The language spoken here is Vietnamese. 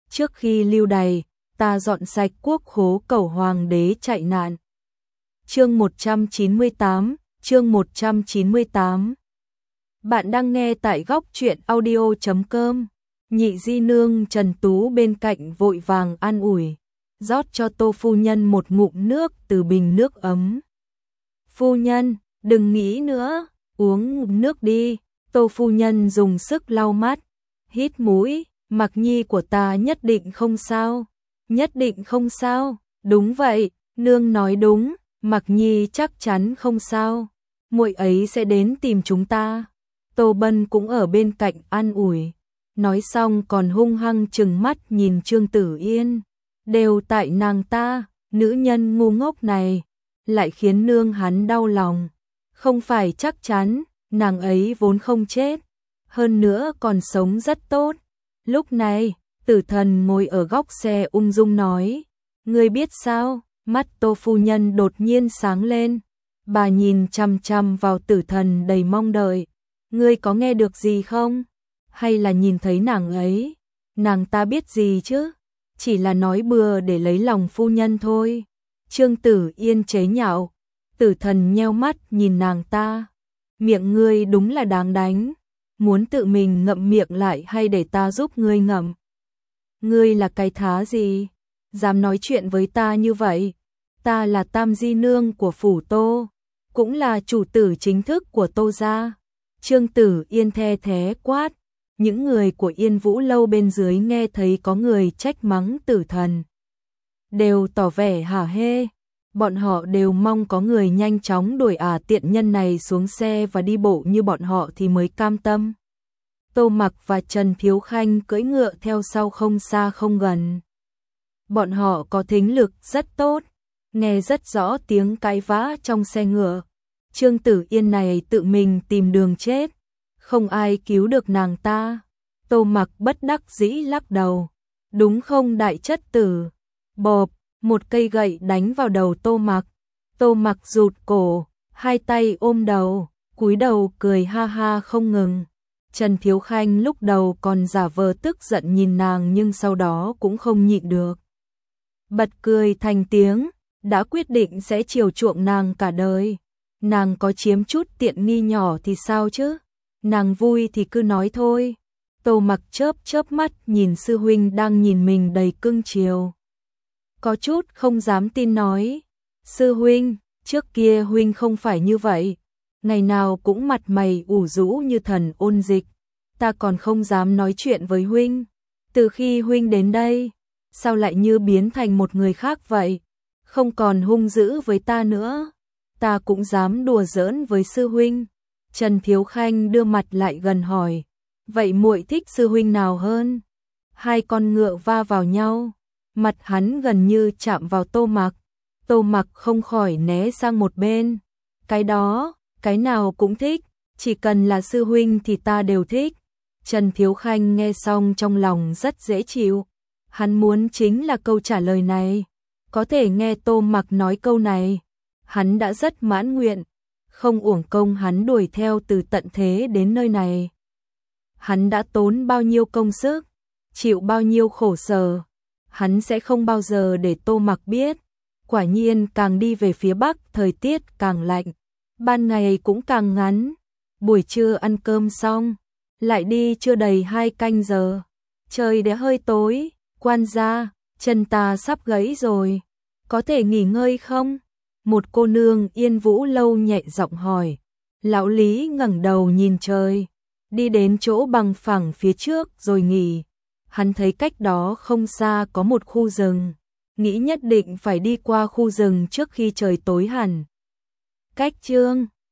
trước khi lưu đày, ta dọn sạch quốc khố cầu hoàng đế chạy nạn. Chương 198, chương 198. Bạn đang nghe tại góc truyện audio.com. Nhị di nương Trần Tú bên cạnh vội vàng an ủi, rót cho Tô phu nhân một ngụm nước từ bình nước ấm. Phu nhân, đừng nghĩ nữa, uống ngụm nước đi. Tô phu nhân dùng sức lau mắt, hít mũi, Mặc Nhi của ta nhất định không sao, nhất định không sao. Đúng vậy, nương nói đúng, Mặc Nhi chắc chắn không sao, muội ấy sẽ đến tìm chúng ta. Tô Bân cũng ở bên cạnh an ủi, nói xong còn hung hăng trừng mắt nhìn Trương Tử Yên. Đều tại nàng ta, nữ nhân ngu ngốc này, lại khiến nương hắn đau lòng. Không phải chắc chắn, nàng ấy vốn không chết, hơn nữa còn sống rất tốt. Lúc này, Tử Thần ngồi ở góc xe ung dung nói, ngươi biết sao? Mắt Tô phu nhân đột nhiên sáng lên, bà nhìn chằm chằm vào Tử Thần đầy mong đợi. Ngươi có nghe được gì không? Hay là nhìn thấy nàng ấy? Nàng ta biết gì chứ? Chỉ là nói bừa để lấy lòng phu nhân thôi. Trương Tử Yên chế nhạo. Tử Thần nheo mắt nhìn nàng ta. Miệng ngươi đúng là đáng đánh. Muốn tự mình ngậm miệng lại hay để ta giúp ngươi ngậm? Ngươi là cái thá gì? Dám nói chuyện với ta như vậy? Ta là Tam Di Nương của phủ Tô, cũng là chủ tử chính thức của Tô gia. Trương Tử Yên the thé quát. Những người của Yên Vũ lâu bên dưới nghe thấy có người trách mắng Tử Thần, đều tỏ vẻ hả hê. Bọn họ đều mong có người nhanh chóng đuổi tiện nhân này xuống xe và đi bộ như bọn họ thì mới cam tâm. Tô Mặc và Trần Thiếu Khanh cưỡi ngựa theo sau không xa không gần. Bọn họ có thính lực rất tốt, nghe rất rõ tiếng cãi vã trong xe ngựa. Trương Tử Yên này tự mình tìm đường chết, không ai cứu được nàng ta. Tô Mặc bất đắc dĩ lắc đầu. Đúng không đại chất tử? Bộp, một cây gậy đánh vào đầu Tô Mặc. Tô Mặc rụt cổ, hai tay ôm đầu, cúi đầu cười ha ha không ngừng. Trần Thiếu Khanh lúc đầu còn giả vờ tức giận nhìn nàng nhưng sau đó cũng không nhịn được, bật cười thành tiếng, đã quyết định sẽ chiều chuộng nàng cả đời. Nàng có chiếm chút tiện nghi nhỏ thì sao chứ? Nàng vui thì cứ nói thôi. Tô Mặc chớp chớp mắt nhìn sư huynh đang nhìn mình đầy cưng chiều, có chút không dám tin nói, sư huynh, trước kia huynh không phải như vậy, ngày nào cũng mặt mày ủ rũ như thần ôn dịch, ta còn không dám nói chuyện với huynh. Từ khi huynh đến đây, sao lại như biến thành một người khác vậy, không còn hung dữ với ta nữa, ta cũng dám đùa giỡn với sư huynh. Trần Thiếu Khanh đưa mặt lại gần hỏi, vậy muội thích sư huynh nào hơn? Hai con ngựa va vào nhau, mặt hắn gần như chạm vào Tô Mặc. Tô Mặc không khỏi né sang một bên. Cái đó, cái nào cũng thích, chỉ cần là sư huynh thì ta đều thích. Trần Thiếu Khanh nghe xong trong lòng rất dễ chịu. Hắn muốn chính là câu trả lời này. Có thể nghe Tô Mặc nói câu này, hắn đã rất mãn nguyện. Không uổng công hắn đuổi theo từ tận thế đến nơi này. Hắn đã tốn bao nhiêu công sức, chịu bao nhiêu khổ sở, hắn sẽ không bao giờ để Tô Mặc biết. Quả nhiên càng đi về phía Bắc thời tiết càng lạnh, ban ngày cũng càng ngắn. Buổi trưa ăn cơm xong, lại đi chưa đầy 2 canh giờ. Trời đã hơi tối, quan gia, chân ta sắp gãy rồi, có thể nghỉ ngơi không? Một cô nương Yên Vũ lâu nhẹ giọng hỏi. Lão Lý ngẩng đầu nhìn trời, đi đến chỗ bằng phẳng phía trước rồi nghỉ. Hắn thấy cách đó không xa có một khu rừng, nghĩ nhất định phải đi qua khu rừng trước khi trời tối hẳn. Cách chương